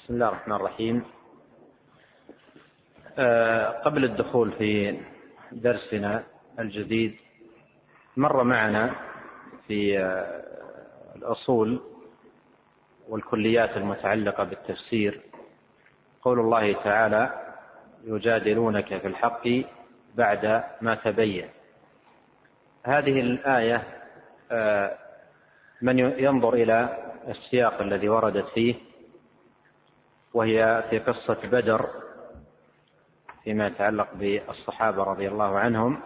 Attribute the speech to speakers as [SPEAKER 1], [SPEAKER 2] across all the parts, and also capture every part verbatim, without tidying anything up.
[SPEAKER 1] بسم الله الرحمن الرحيم. أه قبل الدخول في درسنا الجديد مر معنا في أه الأصول والكليات المتعلقة بالتفسير قول الله تعالى: يجادلونك في الحق بعد ما تبين. هذه الآية أه من ينظر إلى السياق الذي وردت فيه، وهي في قصة بدر فيما يتعلق بالصحابة رضي الله عنهم،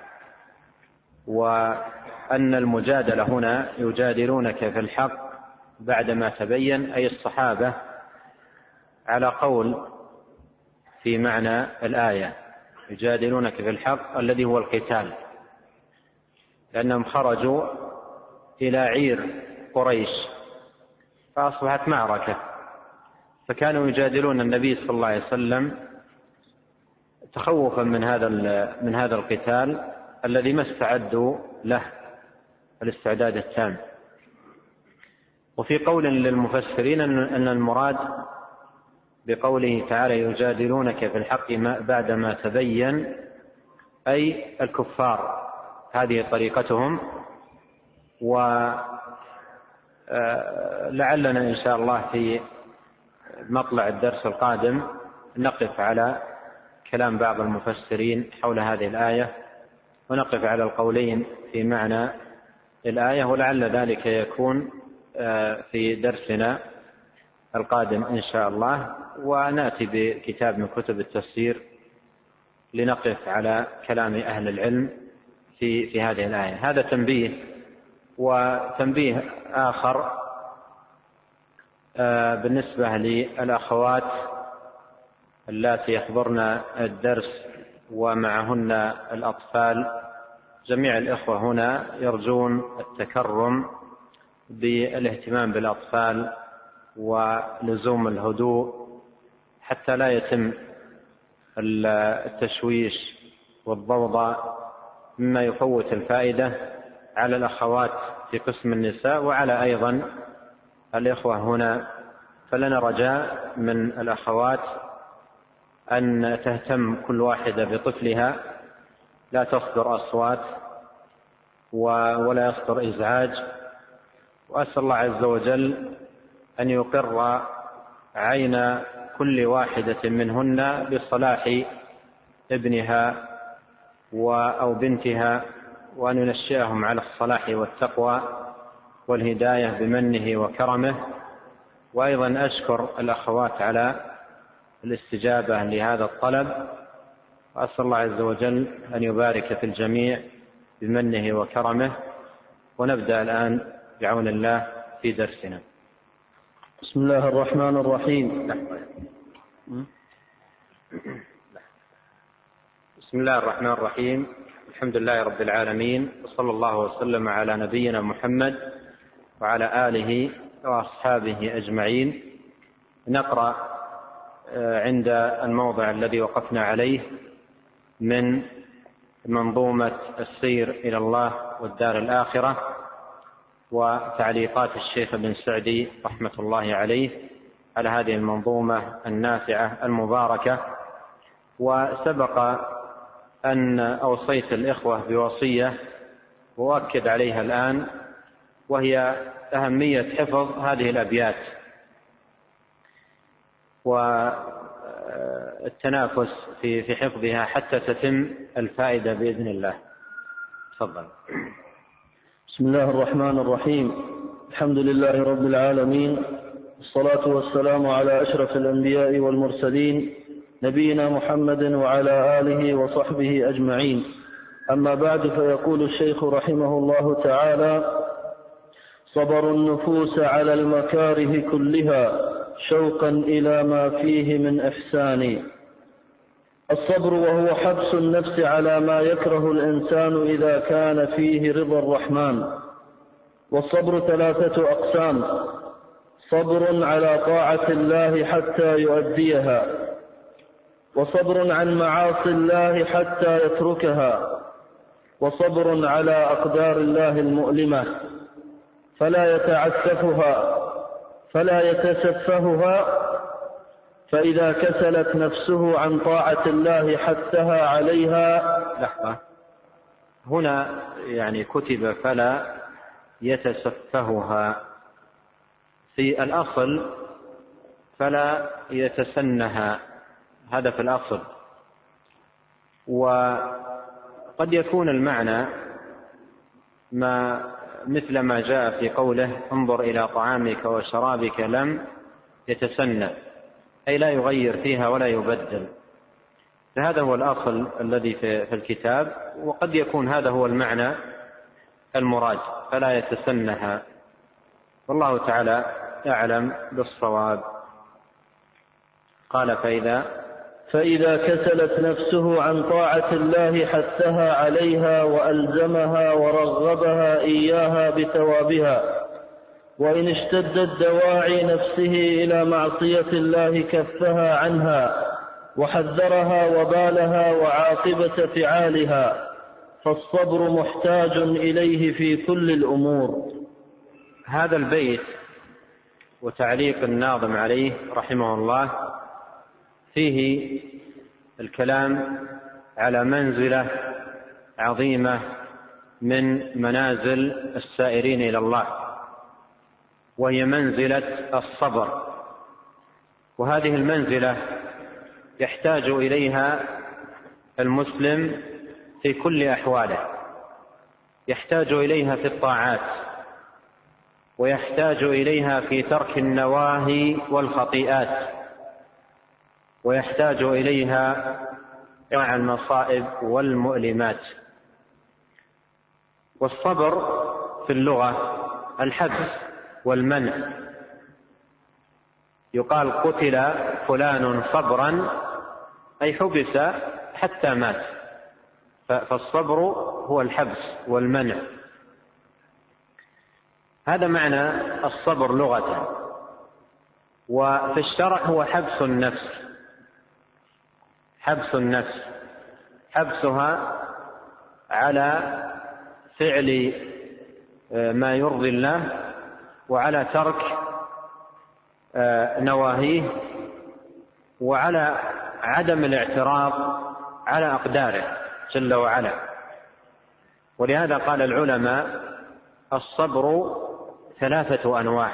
[SPEAKER 1] وأن المجادلة هنا يجادلونك في الحق بعدما تبين، أي الصحابة على قول في معنى الآية يجادلونك في الحق الذي هو القتال، لأنهم خرجوا إلى عير قريش فأصبحت معركة، فكانوا يجادلون النبي صلى الله عليه وسلم تخوفا من هذا من هذا القتال الذي ما استعدوا له الاستعداد التام. وفي قول للمفسرين أن المراد بقوله تعالى يجادلونك في الحق بعدما تبين أي الكفار، هذه طريقتهم. ولعلنا إن شاء الله في مطلع الدرس القادم نقف على كلام بعض المفسرين حول هذه الآية، ونقف على القولين في معنى الآية، ولعل ذلك يكون في درسنا القادم إن شاء الله. ونأتي بكتاب من كتب التفسير لنقف على كلام أهل العلم في في هذه الآية. هذا تنبيه. وتنبيه آخر بالنسبة للأخوات اللاتي يحضرن الدرس ومعهن الأطفال، جميع الإخوة هنا يرجون التكرم بالاهتمام بالأطفال ولزوم الهدوء حتى لا يتم التشويش والضوضاء مما يفوت الفائدة على الأخوات في قسم النساء وعلى أيضا الإخوة هنا. فلنا رجاء من الأخوات أن تهتم كل واحدة بطفلها، لا تصدر أصوات ولا يصدر إزعاج. وأسأل الله عز وجل أن يقر عين كل واحدة منهن بصلاح ابنها أو بنتها، وأن ينشئهم على الصلاح والتقوى والهداية بمنه وكرمه. وأيضا أشكر الأخوات على الاستجابة لهذا الطلب، وأسأل الله عز وجل أن يبارك في الجميع بمنه وكرمه. ونبدأ الآن بعون الله في درسنا.
[SPEAKER 2] بسم الله الرحمن الرحيم.
[SPEAKER 1] بسم الله الرحمن الرحيم. الحمد لله رب العالمين، وصلى الله وسلم على نبينا محمد وعلى آله وأصحابه أجمعين. نقرأ عند الموضع الذي وقفنا عليه من منظومة السير إلى الله والدار الآخرة وتعليقات الشيخ ابن سعدي رحمة الله عليه على هذه المنظومة النافعة المباركة. وسبق أن أوصيت الإخوة بوصية وأؤكد عليها الآن، وهي أهمية حفظ هذه الأبيات والتنافس في في حفظها حتى تتم الفائدة بإذن الله. تفضل.
[SPEAKER 2] بسم الله الرحمن الرحيم. الحمد لله رب العالمين، والصلاة والسلام على أشرف الأنبياء والمرسلين نبينا محمد وعلى آله وصحبه أجمعين. أما بعد، فيقول الشيخ رحمه الله تعالى: صبر النفوس على المكاره كلها شوقا إلى ما فيه من إحسان. الصبر وهو حبس النفس على ما يكره الإنسان إذا كان فيه رضا الرحمن. والصبر ثلاثة أقسام: صبر على طاعة الله حتى يؤديها، وصبر عن معاصي الله حتى يتركها، وصبر على أقدار الله المؤلمة فلا يتعسفها فلا يتسفهها فإذا كسلت نفسه عن طاعة الله حثها عليها.
[SPEAKER 1] لحظة، هنا يعني كتب فلا يتسفهها، في الأصل فلا يتسنها، هذا في الأصل. وقد يكون المعنى ما مثل ما جاء في قوله انظر إلى طعامك وشرابك لم يتسنى، أي لا يغير فيها ولا يبدل، فهذا هو الأصل الذي في الكتاب. وقد يكون هذا هو المعنى المراد، فلا يتسنها، والله تعالى أعلم بالصواب. قال فإذا
[SPEAKER 2] فإذا كسلت نفسه عن طاعة الله حثها عليها وألزمها ورغبها إياها بثوابها، وإن اشتدت دواعي نفسه إلى معصية الله كفها عنها وحذرها وبالها وعاقبة فعالها، فالصبر محتاج إليه في كل الأمور.
[SPEAKER 1] هذا البيت وتعليق الناظم عليه رحمه الله فيه الكلام على منزلة عظيمة من منازل السائرين إلى الله، وهي منزلة الصبر. وهذه المنزلة يحتاج إليها المسلم في كل أحواله، يحتاج إليها في الطاعات، ويحتاج إليها في ترك النواهي والخطيئات، ويحتاج إليها مع المصائب والمؤلمات. والصبر في اللغة الحبس والمنع، يقال قتل فلان صبرا أي حبس حتى مات، فالصبر هو الحبس والمنع. هذا معنى الصبر لغة. وفي الشرع هو حبس النفس، حبس النفس، حبسها على فعل ما يرضي الله وعلى ترك نواهيه وعلى عدم الاعتراض على أقداره جل وعلا. ولهذا قال العلماء الصبر ثلاثة أنواع: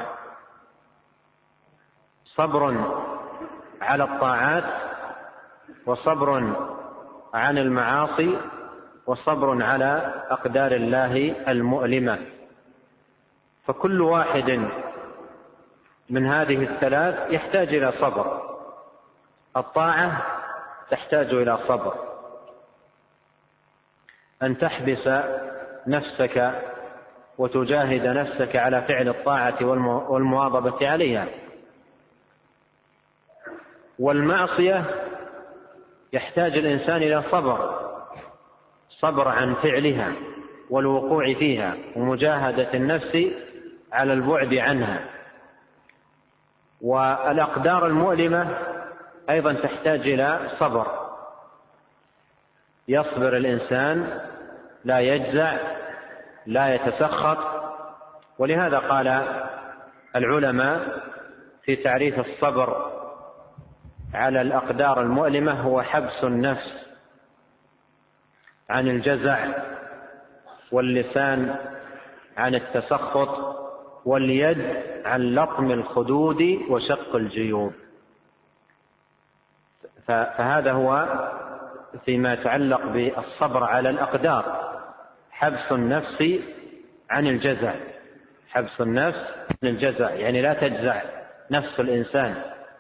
[SPEAKER 1] صبر على الطاعات، وصبر عن المعاصي، وصبر على أقدار الله المؤلمة. فكل واحد من هذه الثلاث يحتاج إلى صبر. الطاعة تحتاج إلى صبر، أن تحبس نفسك وتجاهد نفسك على فعل الطاعة والمواظبة عليها. والمعصية يحتاج الإنسان إلى صبر، صبر عن فعلها والوقوع فيها ومجاهدة النفس على البعد عنها. والأقدار المؤلمة أيضا تحتاج إلى صبر، يصبر الإنسان، لا يجزع، لا يتسخط. ولهذا قال العلماء في تعريف الصبر على الأقدار المؤلمة هو حبس النفس عن الجزع، واللسان عن التسخط، واليد عن لطم الخدود وشق الجيوب. فهذا هو فيما يتعلق بالصبر على الأقدار، حبس النفس عن الجزع، حبس النفس عن الجزع، يعني لا تجزع نفس الإنسان،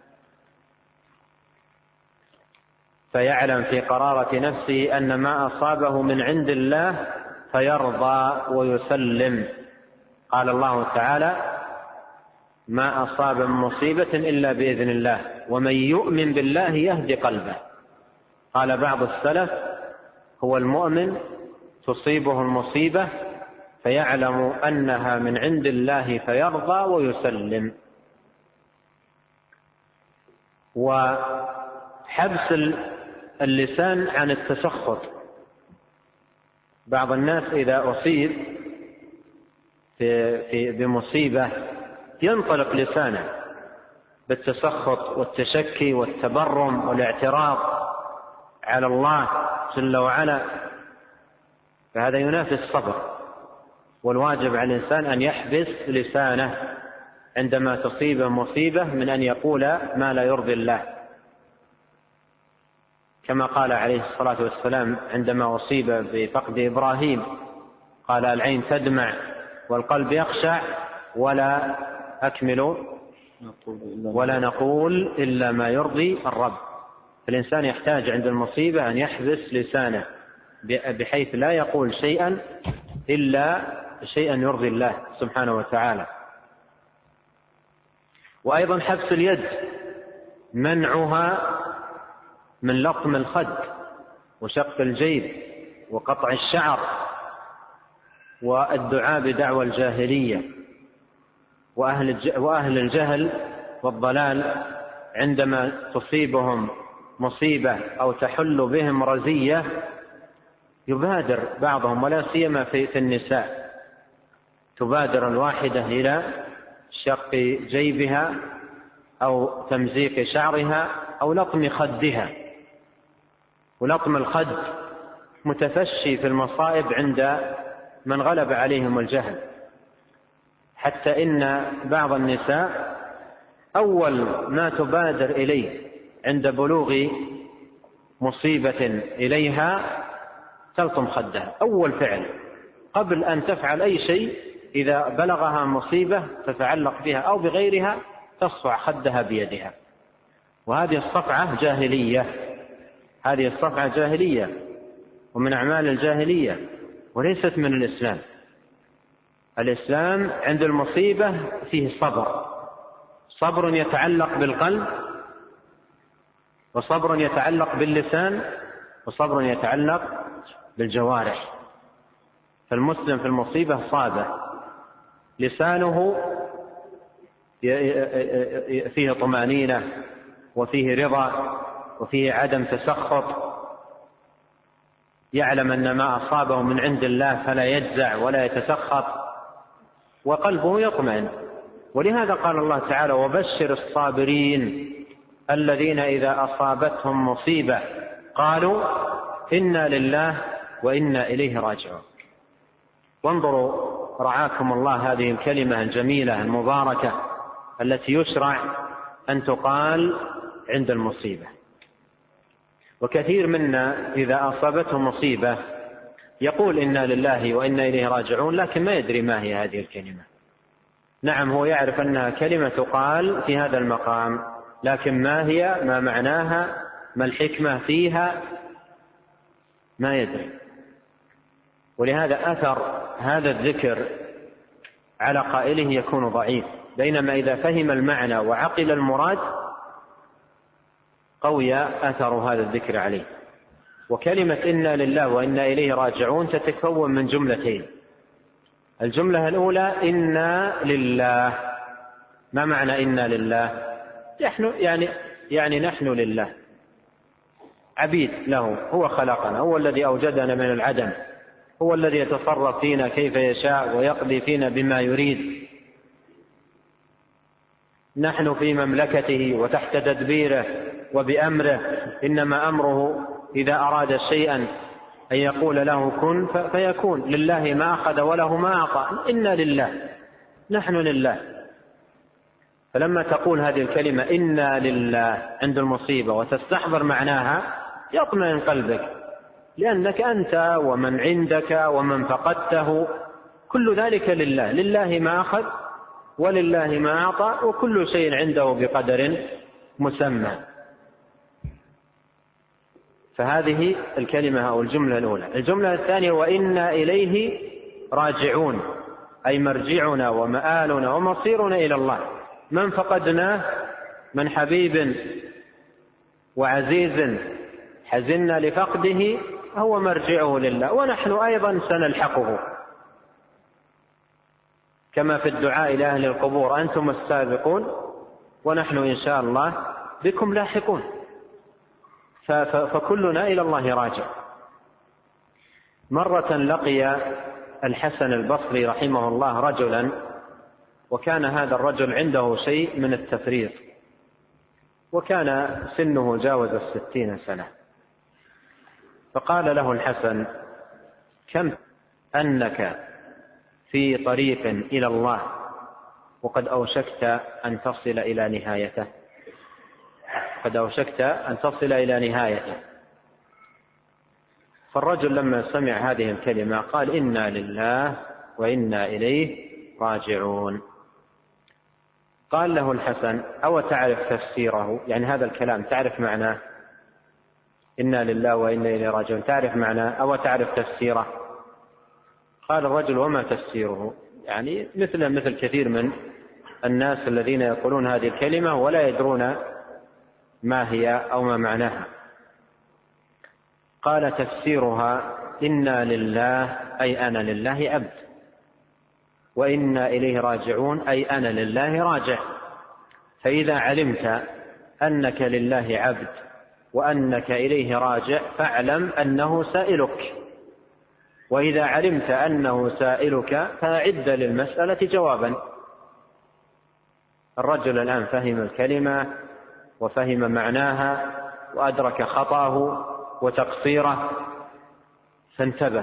[SPEAKER 1] فيعلم في قرارة نفسه أن ما أصابه من عند الله فيرضى ويسلم. قال الله تعالى: ما أصاب من مصيبة إلا بإذن الله ومن يؤمن بالله يهدي قلبه. قال بعض السلف: هو المؤمن تصيبه المصيبة فيعلم أنها من عند الله فيرضى ويسلم. وحبس اللسان عن التسخط، بعض الناس إذا أصيب في في بمصيبة ينطلق لسانه بالتسخط والتشكي والتبرم والاعتراض على الله جل وعلا، فهذا ينافي الصبر. والواجب على الإنسان أن يحبس لسانه عندما تصيبه مصيبة من أن يقول ما لا يرضي الله، كما قال عليه الصلاة والسلام عندما أصيب بفقد إبراهيم قال: العين تدمع والقلب يخشع ولا أكمل ولا نقول إلا ما يرضي الرب. فالإنسان يحتاج عند المصيبة أن يحبس لسانه بحيث لا يقول شيئا إلا شيئا يرضي الله سبحانه وتعالى. وأيضا حبس اليد، منعها من لطم الخد وشق الجيب وقطع الشعر والدعاء بدعوى الجاهلية. وأهل الجهل والضلال عندما تصيبهم مصيبة أو تحل بهم رزية يبادر بعضهم، ولا سيما في النساء، تبادر الواحدة إلى شق جيبها أو تمزيق شعرها أو لطم خدها. ولطم الخد متفشي في المصائب عند من غلب عليهم الجهل، حتى إن بعض النساء أول ما تبادر إليه عند بلوغ مصيبة إليها تلطم خدها، أول فعل قبل أن تفعل أي شيء. إذا بلغها مصيبة تتعلق بها أو بغيرها تصفع خدها بيدها. وهذه الصفعة جاهلية، هذه الصفعة جاهلية ومن أعمال الجاهلية وليست من الإسلام. الإسلام عند المصيبة فيه صبر، صبر يتعلق بالقلب، وصبر يتعلق باللسان، وصبر يتعلق بالجوارح. فالمسلم في المصيبة صابر، لسانه فيه طمأنينة وفيه رضا وفيه عدم تسخط، يعلم أن ما أصابه من عند الله فلا يجزع ولا يتسخط، وقلبه يطمئن. ولهذا قال الله تعالى: وبشر الصابرين الذين إذا أصابتهم مصيبة قالوا إنا لله وإنا إليه راجعون. وانظروا رعاكم الله هذه الكلمة الجميلة المباركة التي يشرع أن تقال عند المصيبة. وكثير منا إذا أصابته مصيبة يقول إنا لله وإنا إليه راجعون، لكن ما يدري ما هي هذه الكلمة. نعم، هو يعرف أنها كلمة تقال في هذا المقام، لكن ما هي، ما معناها، ما الحكمة فيها، ما يدري. ولهذا أثر هذا الذكر على قائله يكون ضعيف، بينما إذا فهم المعنى وعقل المراد قوي أثر هذا الذكر عليه. وكلمة إنا لله وإنا إليه راجعون تتكون من جملتين. الجملة الأولى إنا لله. ما معنى إنا لله؟ نحن يعني يعني نحن لله، عبيد له، هو خلقنا، هو الذي أوجدنا من العدم، هو الذي يتصرف فينا كيف يشاء ويقضي فينا بما يريد. نحن في مملكته وتحت تدبيره وبأمره، إنما أمره إذا أراد شيئا أن يقول له كن فيكون. لله ما أخذ وله ما أعطى، إنا لله، نحن لله. فلما تقول هذه الكلمة إنا لله عند المصيبة وتستحضر معناها يطمئن قلبك، لأنك أنت ومن عندك ومن فقدته كل ذلك لله، لله ما أخذ ولله ما أعطى، وكل شيء عنده بقدر مسمى. فهذه الكلمة أو الجملة الأولى. الجملة الثانية وإنا إليه راجعون، أي مرجعنا ومآلنا ومصيرنا إلى الله. من فقدناه من حبيب وعزيز حزنا لفقده هو مرجعه لله، ونحن أيضا سنلحقه، كما في الدعاء إلى أهل القبور: أنتم السابقون ونحن إن شاء الله بكم لاحقون. فكلنا إلى الله راجع. مرة لقي الحسن البصري رحمه الله رجلا، وكان هذا الرجل عنده شيء من التفريط وكان سنه جاوز الستين سنة. فقال له الحسن: كم أنك في طريق إلى الله وقد أوشكت أن تصل إلى نهايته، قد أوشكت أن تصل إلى نهايته. فالرجل لما سمع هذه الكلمة قال: إنا لله وإنا إليه راجعون. قال له الحسن: أو تعرف تفسيره؟ يعني هذا الكلام تعرف معناه؟ إنا لله وإنا إليه راجعون تعرف معناه أو تعرف تفسيره؟ قال الرجل: وما تفسيره؟ يعني مثل مثل كثير من الناس الذين يقولون هذه الكلمة ولا يدرون ما هي أو ما معناها. قال: تفسيرها إنا لله أي أنا لله عبد، وإنا إليه راجعون أي أنا لله راجع. فإذا علمت أنك لله عبد وأنك إليه راجع فاعلم أنه سائلك، وإذا علمت أنه سائلك فأعد للمسألة جوابا. الرجل الآن فهم الكلمة وفهم معناها وأدرك خطأه وتقصيره فانتبه،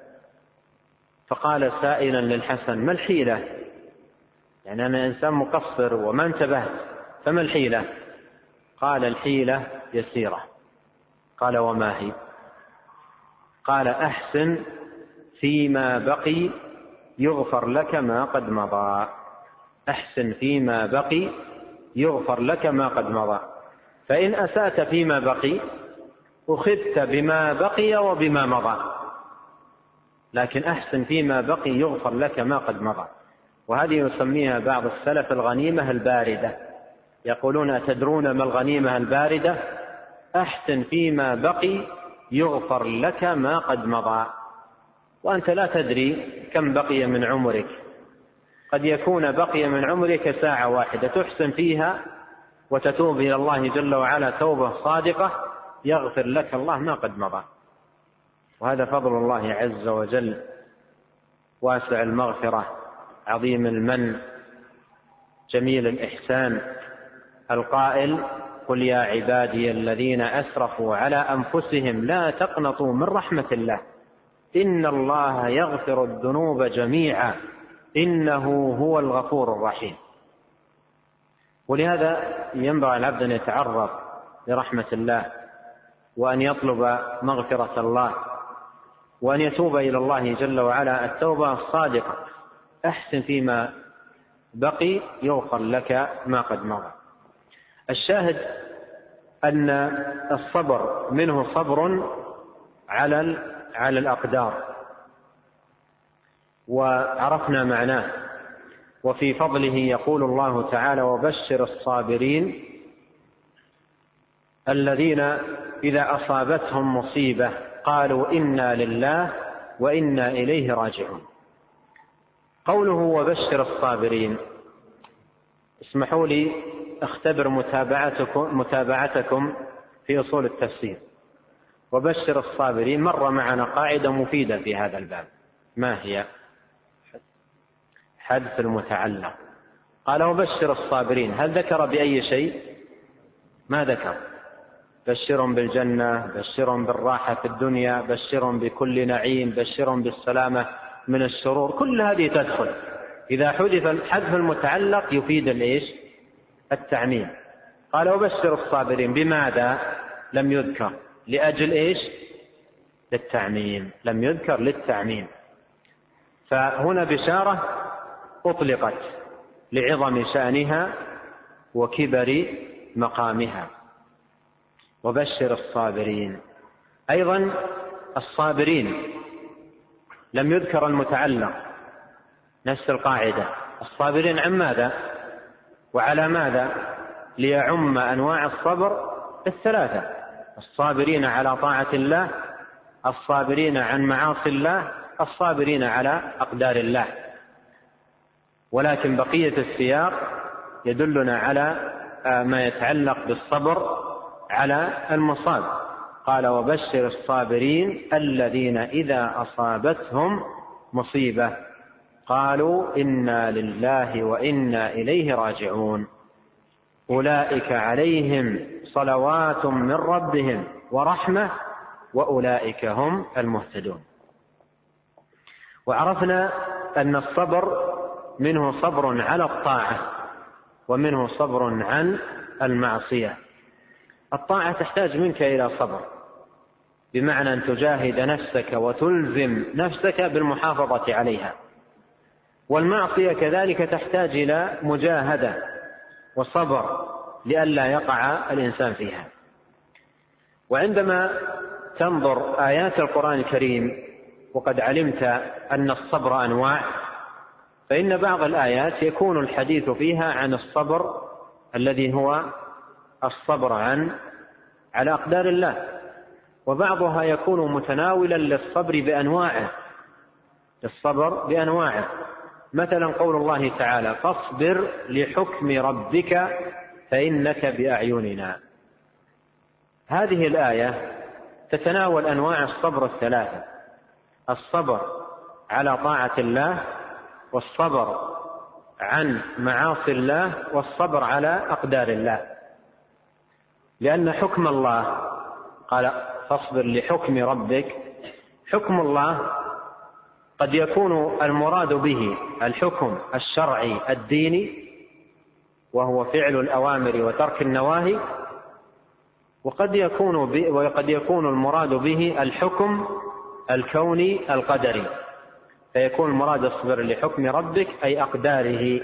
[SPEAKER 1] فقال سائلا للحسن: ما الحيلة؟ يعني أنا إنسان مقصر وما انتبهت، فما الحيلة؟ قال: الحيلة يسيرة. قال: وما هي؟ قال: أحسن فيما بقي يغفر لك ما قد مضى. أحسن فيما بقي يغفر لك ما قد مضى، فإن أسأت فيما بقي أخذت بما بقي وبما مضى، لكن أحسن فيما بقي يغفر لك ما قد مضى. وهذه يسميها بعض السلف الغنيمة الباردة، يقولون: أتدرون ما الغنيمة الباردة؟ أحسن فيما بقي يغفر لك ما قد مضى. وأنت لا تدري كم بقي من عمرك، قد يكون بقي من عمرك ساعة واحدة تحسن فيها وتتوب إلى الله جل وعلا توبة صادقة يغفر لك الله ما قد مضى. وهذا فضل الله عز وجل واسع المغفرة عظيم المن جميل الإحسان، القائل: قل يا عبادي الذين أسرفوا على أنفسهم لا تقنطوا من رحمة الله إن الله يغفر الذنوب جميعا إنه هو الغفور الرحيم. ولهذا ينبغي العبد أن يتعرض لرحمة الله وأن يطلب مغفرة الله وأن يتوب إلى الله جل وعلا التوبة الصادقة. أحسن فيما بقي يغفر لك ما قد مضى. الشاهد أن الصبر منه صبر على على الأقدار، وعرفنا معناه. وفي فضله يقول الله تعالى: وبشر الصابرين الذين إذا أصابتهم مصيبة قالوا إنا لله وإنا إليه راجعون. قوله وبشر الصابرين، اسمحوا لي اختبر متابعتكم, متابعتكم في أصول التفسير. وبشر الصابرين مر معنا قاعدة مفيدة في هذا الباب، ما هي؟ حذف المتعلق. قال وبشر الصابرين، هل ذكر بأي شيء؟ ما ذكر. بشرهم بالجنة، بشرهم بالراحة في الدنيا، بشرهم بكل نعيم، بشرهم بالسلامة من الشرور، كل هذه تدخل. إذا حذف حذف المتعلق يفيد الإيش؟ التعميم. قال وبشر الصابرين، بماذا لم يذكر؟ لأجل إيش؟ للتعميم، لم يذكر للتعميم. فهنا بشارة أطلقت لعظم شأنها وكبر مقامها. وبشر الصابرين. أيضا الصابرين لم يذكر المتعلق، نفس القاعدة. الصابرين عن ماذا وعلى ماذا؟ ليعم أنواع الصبر الثلاثة: الصابرين على طاعة الله، الصابرين عن معاصي الله، الصابرين على أقدار الله. ولكن بقية السياق يدلنا على ما يتعلق بالصبر على المصاب. قال وبشر الصابرين الذين إذا أصابتهم مصيبة قالوا إنا لله وإنا إليه راجعون. أولئك عليهم صلوات من ربهم ورحمة وأولئك هم المهتدون. وعرفنا أن الصبر منه صبر على الطاعة ومنه صبر عن المعصية. الطاعة تحتاج منك إلى صبر، بمعنى أن تجاهد نفسك وتلزم نفسك بالمحافظة عليها، والمعصية كذلك تحتاج إلى مجاهدة وصبر لئلا يقع الإنسان فيها. وعندما تنظر آيات القرآن الكريم وقد علمت أن الصبر أنواع، فإن بعض الآيات يكون الحديث فيها عن الصبر الذي هو الصبر عن على أقدار الله، وبعضها يكون متناولا للصبر بأنواعه للصبر بأنواعه مثلا قول الله تعالى: فاصبر لحكم ربك فإنك بأعيننا. هذه الآية تتناول أنواع الصبر الثلاثة: الصبر على طاعة الله، والصبر عن معاصي الله، والصبر على أقدار الله. لأن حكم الله قال: فاصبر لحكم ربك. حكم الله قد يكون المراد به الحكم الشرعي الديني، وهو فعل الأوامر وترك النواهي، وقد يكون وقد يكون المراد به الحكم الكوني القدري، فيكون المراد اصبر لحكم ربك أي أقداره.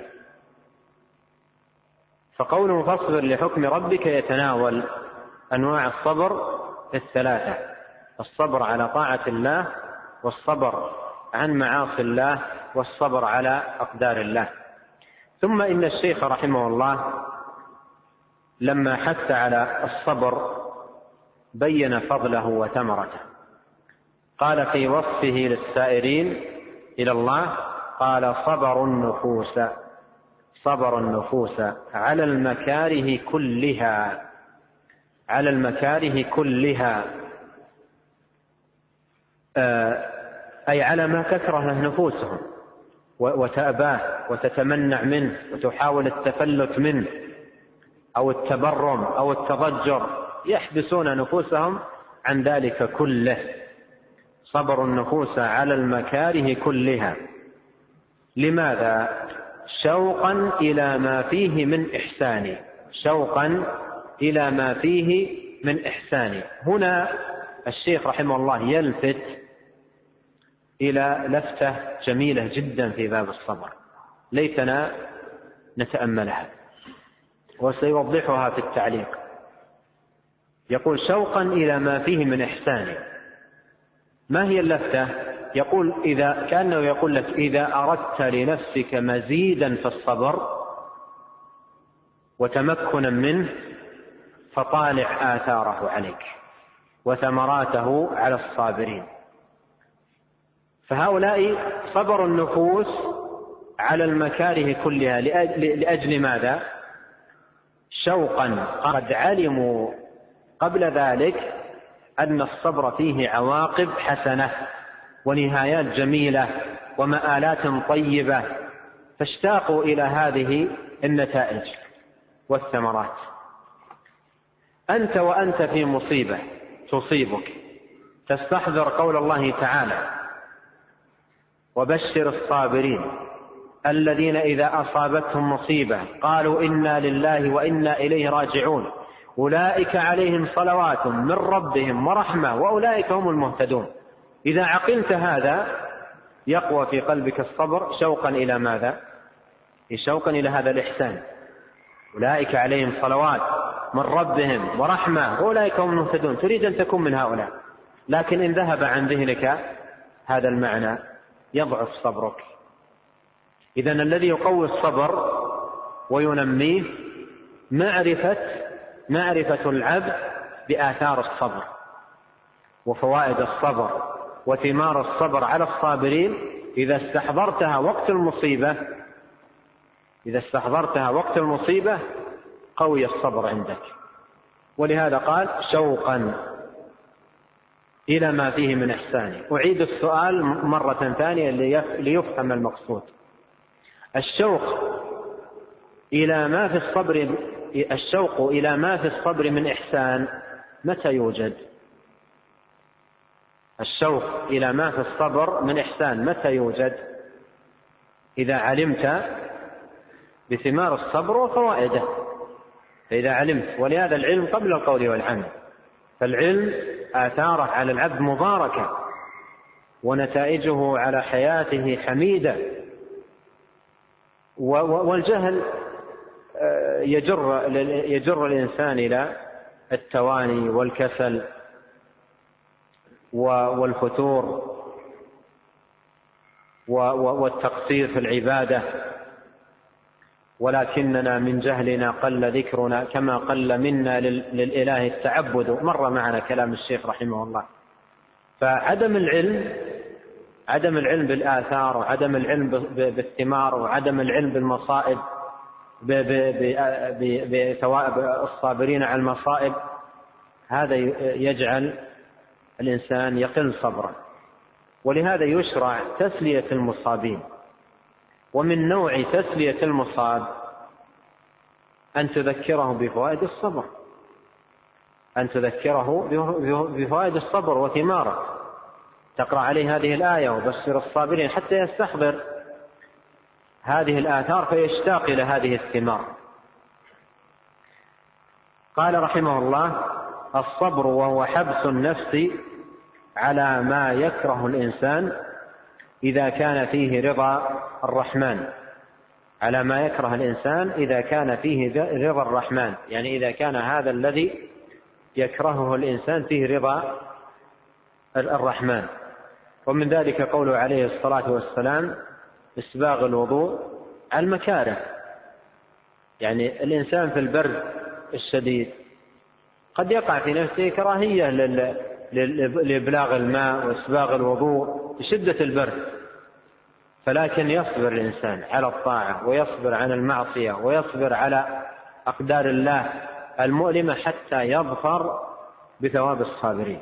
[SPEAKER 1] فقوله فاصبر لحكم ربك يتناول أنواع الصبر الثلاثة: الصبر على طاعة الله، والصبر عن معاصي الله، والصبر على أقدار الله. ثم إن الشيخ رحمه الله لما حث على الصبر بين فضله وثمرته. قال في وصفه للسائرين إلى الله: قال: صبر النفوس صبر النفوس على المكاره كلها على المكاره كلها أي على ما تكره نفوسهم وتأباه وتتمنع منه وتحاول التفلت منه أو التبرم أو التضجر، يحبسون نفوسهم عن ذلك كله. صبر النفوس على المكاره كلها. لماذا؟ شوقا إلى ما فيه من إحسان شوقا إلى ما فيه من إحسان. هنا الشيخ رحمه الله يلفت إلى لفتة جميلة جدا في باب الصبر، ليتنا نتأملها، وسيوضحها في التعليق. يقول: شوقا إلى ما فيه من إحسان. ما هي اللفتة؟ يقول إذا كأنه يقول لك: إذا أردت لنفسك مزيدا في الصبر وتمكنا منه فطالع آثاره عليك وثمراته على الصابرين. فهؤلاء صبر النفوس على المكاره كلها لأجل ماذا؟ شوقا. قد علموا قبل ذلك أن الصبر فيه عواقب حسنة ونهايات جميلة ومآلات طيبة، فاشتاقوا إلى هذه النتائج والثمرات. أنت وأنت في مصيبة تصيبك تستحضر قول الله تعالى: وبشر الصابرين الذين إذا أصابتهم مصيبة قالوا إنا لله وإنا إليه راجعون أولئك عليهم صلوات من ربهم ورحمة وأولئك هم المهتدون. إذا عقلت هذا يقوى في قلبك الصبر شوقا إلى ماذا؟ شوقا إلى هذا الإحسان. أولئك عليهم صلوات من ربهم ورحمة وأولئك هم المهتدون. تريد أن تكون من هؤلاء، لكن إن ذهب عن ذهنك هذا المعنى يضعف صبرك. إذن الذي يقوي الصبر وينميه معرفة معرفة العبد بآثار الصبر وفوائد الصبر وثمار الصبر على الصابرين. إذا استحضرتها وقت المصيبة إذا استحضرتها وقت المصيبة قوي الصبر عندك. ولهذا قال: شوقا إلى ما فيه من إحسان. أعيد السؤال مرة ثانية ليفهم المقصود. الشوق إلى ما في الصبر الشوق إلى ما في الصبر من إحسان متى يوجد؟ الشوق إلى ما في الصبر من إحسان متى يوجد؟ إذا علمت بثمار الصبر وفوائده، فإذا علمت، ولهذا العلم قبل القول والعمل، فالعلم آثاره على العبد مباركة ونتائجه على حياته حميدة، والجهل يجر يجر الإنسان إلى التواني والكسل والفتور والتقصير في العبادة، ولكننا من جهلنا قل ذكرنا كما قل منا للإله التعبد. مر معنا كلام الشيخ رحمه الله. فعدم العلم عدم العلم بالآثار، وعدم العلم بالثمار، وعدم العلم بالمصائب، بثواب الصابرين على المصائب، هذا يجعل الإنسان يقل صبرا. ولهذا يشرع تسلية المصابين، ومن نوع تسلية المصاب أن تذكره بفوائد الصبر، أن تذكره بفوائد الصبر وثماره، تقرأ عليه هذه الآية وبشر الصابرين حتى يستحضر هذه الآثار فيشتاق إلى هذه الثمار. قال رحمه الله: الصبر وهو حبس النفس على ما يكره الإنسان إذا كان فيه رضا الرحمن، على ما يكره الإنسان إذا كان فيه رضا الرحمن، يعني إذا كان هذا الذي يكرهه الإنسان فيه رضا الرحمن. ومن ذلك قوله عليه الصلاة والسلام: إسباغ الوضوء على المكاره، يعني الإنسان في البرد الشديد قد يقع في نفسه كراهية لإبلاغ الماء وإسباغ الوضوء بشدة البرد، فلكن يصبر الإنسان على الطاعة، ويصبر عن المعصية، ويصبر على أقدار الله المؤلمة حتى يظفر بثواب الصابرين.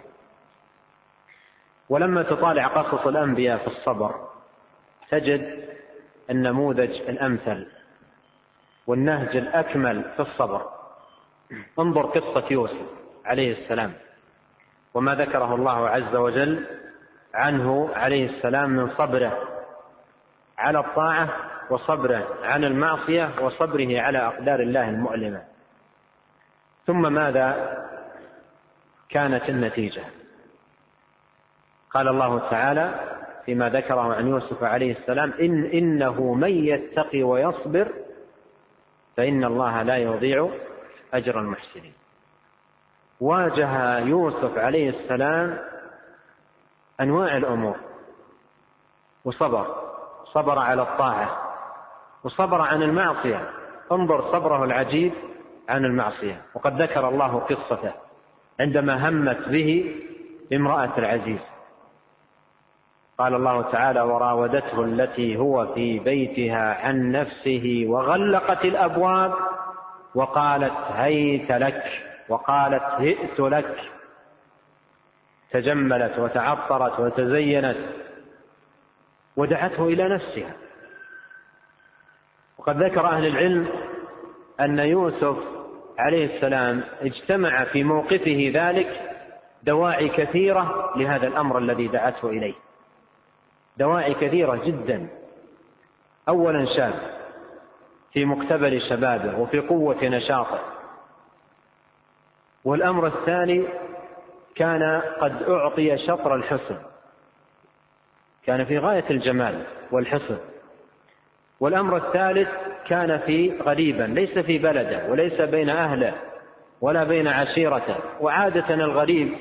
[SPEAKER 1] ولما تطالع قصص الأنبياء في الصبر تجد النموذج الأمثل والنهج الأكمل في الصبر. انظر قصة يوسف عليه السلام وما ذكره الله عز وجل عنه عليه السلام من صبره على الطاعة، وصبره عن المعصية، وصبره على أقدار الله المؤلمة. ثم ماذا كانت النتيجة؟ قال الله تعالى فيما ذكره عن يوسف عليه السلام: إن إنه من يتقي ويصبر فإن الله لا يضيع أجر المحسنين. واجه يوسف عليه السلام أنواع الأمور وصبر، صبر على الطاعة وصبر عن المعصية. انظر صبره العجيب عن المعصية. وقد ذكر الله قصته عندما همت به امرأة العزيز، قال الله تعالى: وراودته التي هو في بيتها عن نفسه وغلقت الأبواب وقالت هيت لك وقالت هئت لك. تجملت وتعطرت وتزينت ودعته إلى نفسها. وقد ذكر أهل العلم أن يوسف عليه السلام اجتمع في موقفه ذلك دواعي كثيرة لهذا الأمر الذي دعته إليه، دواعي كثيرة جدا. أولا شاب في مقتبل شبابه وفي قوة نشاطه، والأمر الثاني كان قد أعطي شطر الحسن، كان في غاية الجمال والحسن. والأمر الثالث كان في غريبا ليس في بلده وليس بين أهله ولا بين عشيرته، وعادة الغريب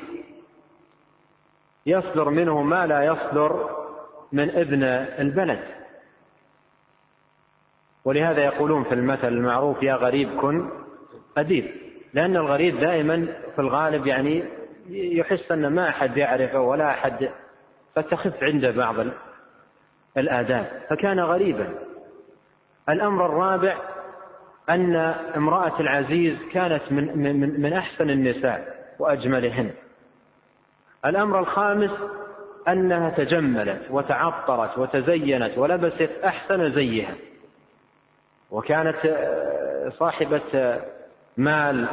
[SPEAKER 1] يصدر منه ما لا يصدر من ابن البلد. ولهذا يقولون في المثل المعروف: يا غريب كن أديب، لأن الغريب دائما في الغالب يعني يحس أن ما أحد يعرفه ولا أحد، فتخف عنده بعض الآداب، فكان غريبا. الأمر الرابع أن امرأة العزيز كانت من, من, من أحسن النساء وأجملهن. الأمر الخامس أنها تجملت وتعطرت وتزينت ولبست أحسن زيها، وكانت صاحبة مال.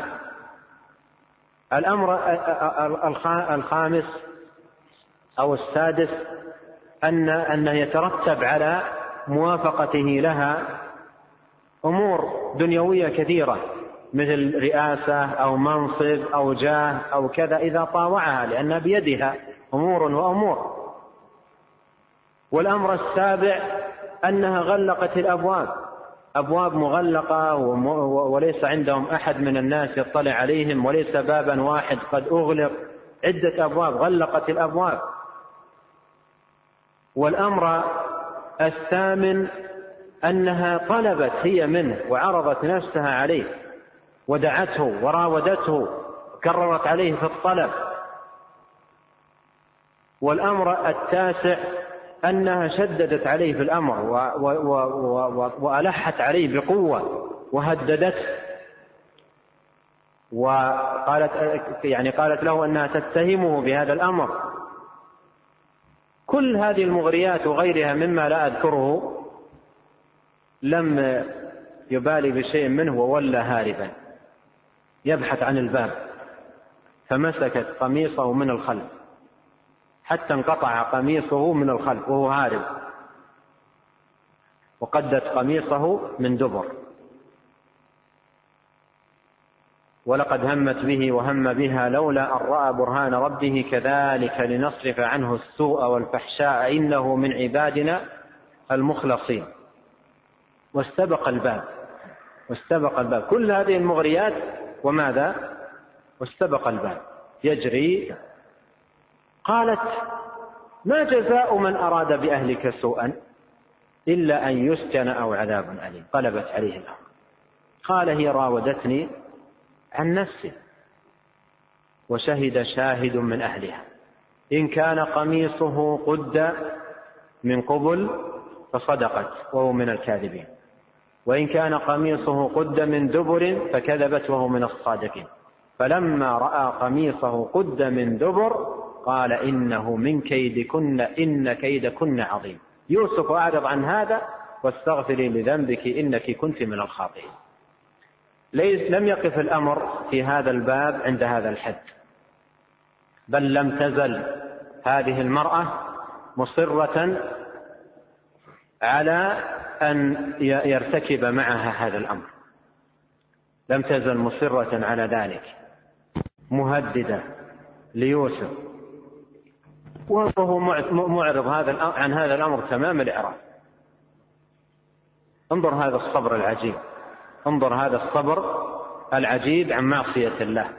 [SPEAKER 1] الأمر الخامس أو السادس أن أنه يترتب على موافقته لها أمور دنيوية كثيرة مثل رئاسة أو منصب أو جاه أو كذا إذا طاوعها، لأن بيدها أمور وأمور. والأمر السابع أنها غلقت الأبواب، أبواب مغلقة وليس عندهم أحد من الناس يطلع عليهم، وليس بابا واحد قد أغلق، عدة أبواب، غلقت الأبواب. والأمر الثامن أنها طلبت هي منه وعرضت نفسها عليه ودعته وراودته كررت عليه في الطلب. والأمر التاسع أنها شددت عليه في الأمر وألحت عليه بقوة وهددته، وقالت يعني قالت له أنها تتهمه بهذا الأمر. كل هذه المغريات وغيرها مما لا أذكره لم يبالي بشيء منه وولى هاربا يبحث عن الباب، فمسكت قميصه من الخلف حتى انقطع قميصه من الخلف وهو هارب، وقدت قميصه من دبر. ولقد همت به وهم بها لولا أن رأى برهان ربه كذلك لنصرف عنه السوء والفحشاء إنه من عبادنا المخلصين. واستبق الباب واستبق الباب كل هذه المغريات وماذا؟ واستبق الباب يجري. قالت: ما جزاء من أراد بأهلك سوءا إلا أن يسجن أو عذاب أليم. قلبت عليه الأمر. قال: هي راودتني عن نفسي وشهد شاهد من أهلها إن كان قميصه قد من قبل فصدقت وهو من الكاذبين، وإن كان قميصه قد من دبر فكذبت وهو من الصادقين. فلما رأى قميصه قد من دبر قال: إنه من كيدكن إن كيدكن عظيم. يوسف أعرض عن هذا واستغفري لذنبك إنك كنت من الخاطئين. ليس لم يقف الأمر في هذا الباب عند هذا الحد، بل لم تزل هذه المرأة مصرة على أن يرتكب معها هذا الأمر، لم تزل مصرة على ذلك، مهددة ليوسف، وهو معرض هذا عن هذا الأمر تمام الإعراض. انظر هذا الصبر العجيب، انظر هذا الصبر العجيب عن معصية الله.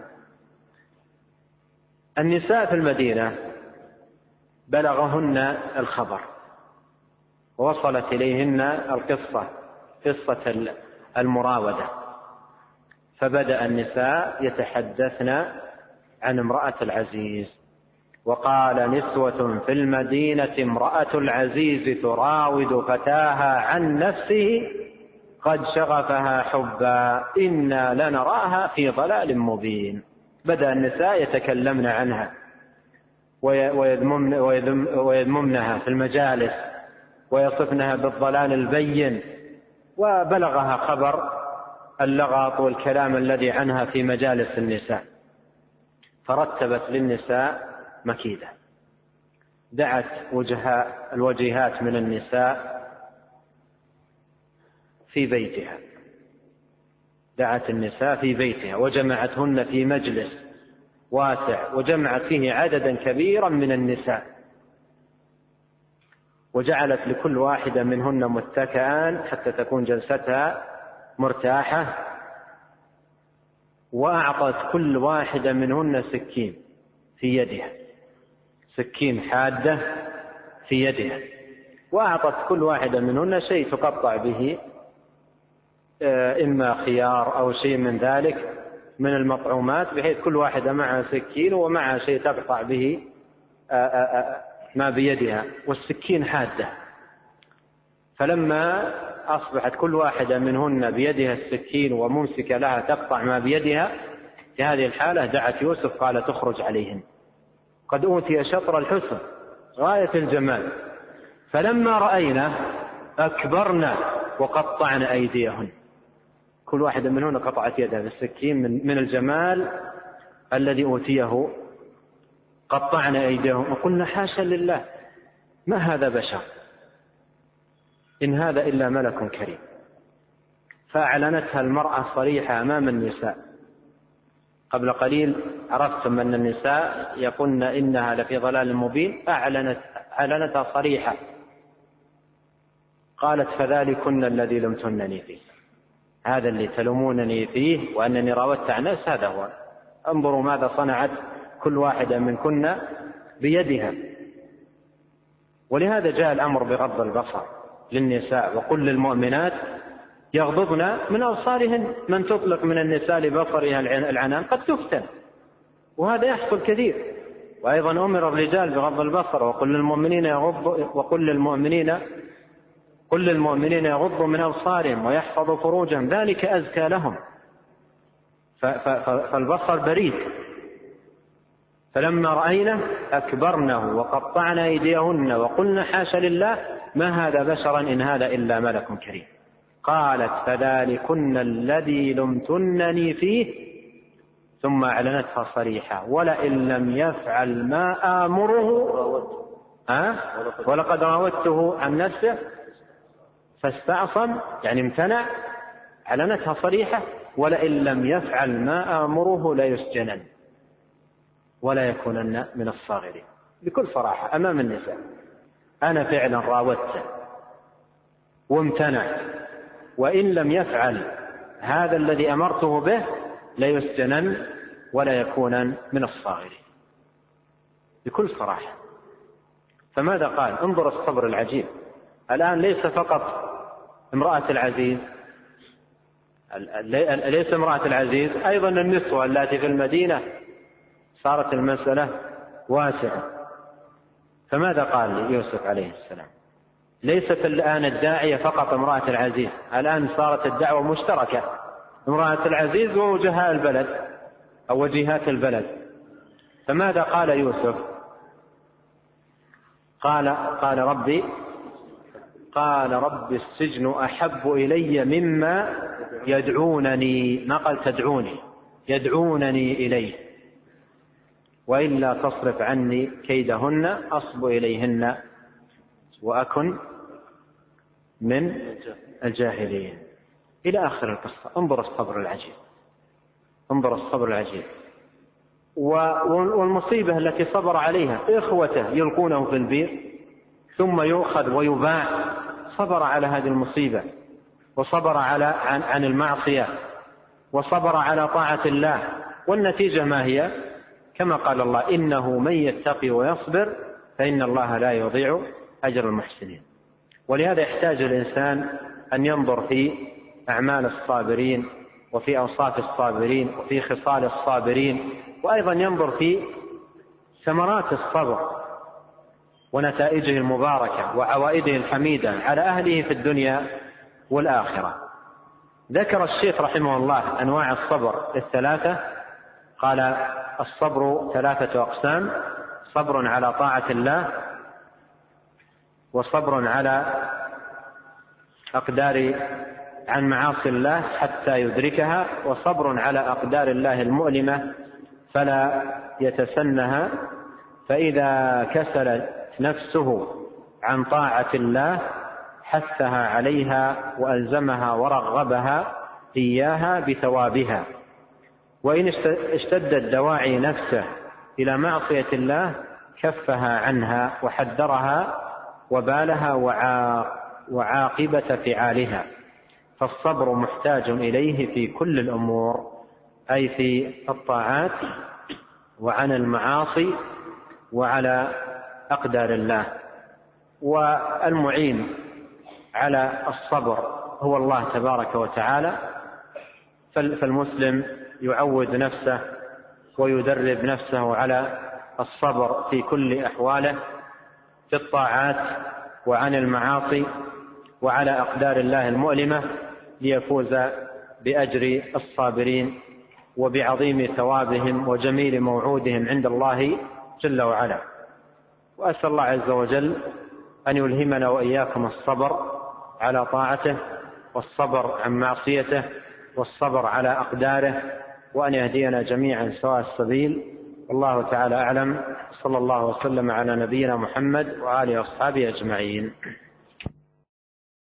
[SPEAKER 1] النساء في المدينة بلغهن الخبر ووصلت إليهن القصة، قصة المراودة، فبدأ النساء يتحدثن عن امرأة العزيز. وقال نسوة في المدينة امرأة العزيز تراود فتاها عن نفسه قد شغفها حبا إنا لنراها في ضلال مبين. بدأ النساء يتكلمن عنها ويذممنها في المجالس ويصفنها بالضلال البين، وبلغها خبر اللغط والكلام الذي عنها في مجالس النساء، فرتبت للنساء مكيدة. دعت وجهاء الوجيهات من النساء في بيتها، دعت النساء في بيتها وجمعتهن في مجلس واسع وجمعت فيه عددا كبيرا من النساء، وجعلت لكل واحدة منهن متكئان حتى تكون جلستها مرتاحة، وأعطت كل واحدة منهن سكين في يدها، سكين حادة في يدها، وأعطت كل واحدة منهن شيء تقطع به إما خيار أو شيء من ذلك من المطعومات، بحيث كل واحدة معها سكين ومعها شيء تقطع به ما بيدها، والسكين حادة. فلما أصبحت كل واحدة منهن بيدها السكين وممسكة لها تقطع ما بيدها، في هذه الحالة دعت يوسف قال تخرج عليهن، قد أوتي شطر الحسن غاية الجمال. فلما رأينا أكبرنا وقطعن أيديهن، كل واحد منهن قطعت يده بالسكين من, من الجمال الذي أوتيه. قطعنا أيديهم وقلنا حاشا لله ما هذا بشر إن هذا إلا ملك كريم. فأعلنتها المرأة صريحة أمام النساء. قبل قليل عرفتم أن النساء يقولن إنها لفي ضلال مبين، أعلنت أعلنتها صريحة، قالت فذلكن الذي لمتنني فيه، هذا اللي تلومونني فيه وأنني راودت عن نفس هذا هو، انظروا ماذا صنعت كل واحدة منكن بيدها. ولهذا جاء الأمر بغض البصر للنساء، وقل للمؤمنات يغضضن من أبصارهن. من تطلق من النساء لبصرها العنان قد تفتن، وهذا يحصل كثير. وأيضا أمر الرجال بغض البصر، وقل للمؤمنين يغضوا وقل للمؤمنين قل للمؤمنين يغضوا من أبصارهم ويحفظوا فروجهم ذلك أزكى لهم. فالبصر بريد. فلما رأينا أكبرنه وقطعنا أيديهن وقلنا حاشا لله ما هذا بشرا إن هذا إلا ملك كريم. قالت فذلكن الذي لمتنني فيه ثم أعلنتها صريحة ولئن لم يفعل ما آمره أه؟ ولقد راودته عن نفسه فاستعصم، يعني امتنع. أعلنتها صريحة ولئن لم يفعل ما آمره ليسجنن ولا يكونن من الصاغرين. بكل صراحة أمام النساء أنا فعلا راودته وامتنع، وإن لم يفعل هذا الذي أمرته به ليسجنن ولا يكونن من الصاغرين. بكل صراحة. فماذا قال؟ انظر الصبر العجيب. الآن ليس فقط امرأة العزيز، ليس امرأة العزيز، أيضا النسوة التي في المدينة صارت المسألة واسعة. فماذا قال ليوسف عليه السلام؟ ليست الآن الداعية فقط امرأة العزيز، الآن صارت الدعوة مشتركة، امرأة العزيز ووجهاء البلد أو وجهات البلد. فماذا قال يوسف؟ قال قال ربي قال رب السجن أحب إلي مما يدعونني، ما قال تدعوني، يدعونني إليه، وإلا تصرف عني كيدهن أصب إليهن وأكن من الجاهلين، إلى آخر القصة. انظر الصبر العجيب، انظر الصبر العجيب. والمصيبة التي صبر عليها إخوته يلقونه في البير ثم يؤخذ ويباع، صبر على هذه المصيبة، وصبر على عن, عن المعصية، وصبر على طاعة الله. والنتيجة ما هي؟ كما قال الله إنه من يتقي ويصبر فإن الله لا يضيع أجر المحسنين. ولهذا يحتاج الإنسان أن ينظر في أعمال الصابرين وفي أوصاف الصابرين وفي خصال الصابرين، وأيضا ينظر في ثمرات الصبر ونتائجه المباركة وعوائده الحميدة على أهله في الدنيا والآخرة. ذكر الشيخ رحمه الله أنواع الصبر الثلاثة، قال الصبر ثلاثة أقسام: صبر على طاعة الله، وصبر على أقدار عن معاصي الله حتى يدركها، وصبر على أقدار الله المؤلمة فلا يتسنها، فإذا كسلت نفسه عن طاعة الله حثها عليها وألزمها ورغبها إياها بثوابها، وإن اشتدت دواعي نفسه إلى معصية الله كفها عنها وحذرها وبالها وعاقبة فعالها. فالصبر محتاج إليه في كل الأمور، أي في الطاعات وعن المعاصي وعلى أقدار الله. والمعين على الصبر هو الله تبارك وتعالى، فالمسلم يعود نفسه ويدرب نفسه على الصبر في كل أحواله، في الطاعات وعن المعاصي وعلى أقدار الله المؤلمة، ليفوز بأجر الصابرين وبعظيم ثوابهم وجميل موعودهم عند الله جل وعلا. وأسأل الله عز وجل أن يلهمنا وإياكم الصبر على طاعته، والصبر عن معصيته، والصبر على أقداره، وأن يهدينا جميعا سواء السبيل. والله تعالى أعلم. صلى الله وسلم على نبينا محمد وآله وأصحابه أجمعين.